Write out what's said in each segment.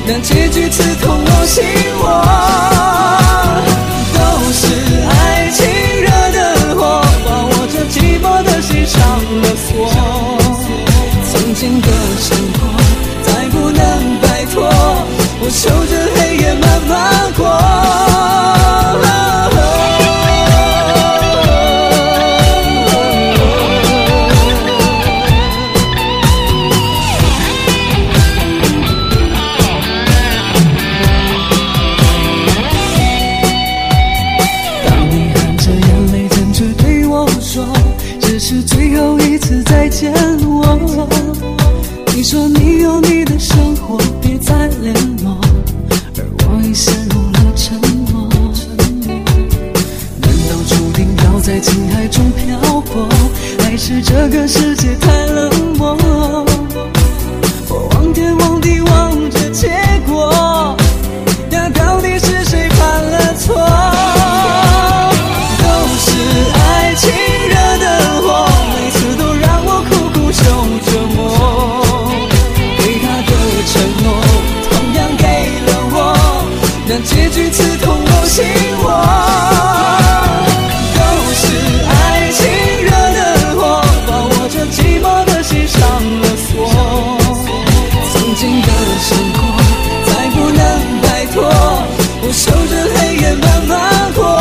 让结局刺痛我心窝。都是爱情惹的祸，把我这寂寞的心上了锁。曾经的生活再不能摆脱，我守着黑夜慢慢过。再见我，你说你有你的生活，别再联络，而我已陷入了沉默。难道注定要在情海中漂泊，还是这个世界太冷漠？我望天望地望着结果，那到底是谁犯了错？都是爱情惹的祸，每次都让我苦苦受折磨。给他的承诺同样给了我，让结局刺痛我心窝。都是爱情惹的祸，把我这寂寞的心上了锁。曾经的生活再不能摆脱，我守着黑夜慢慢过。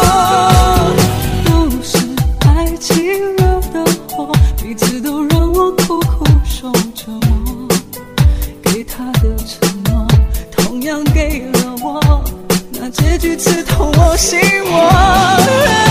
都是爱情惹的祸，每次都让我苦苦受折磨。给他的承诺同样给了我，那结局刺痛我心窝。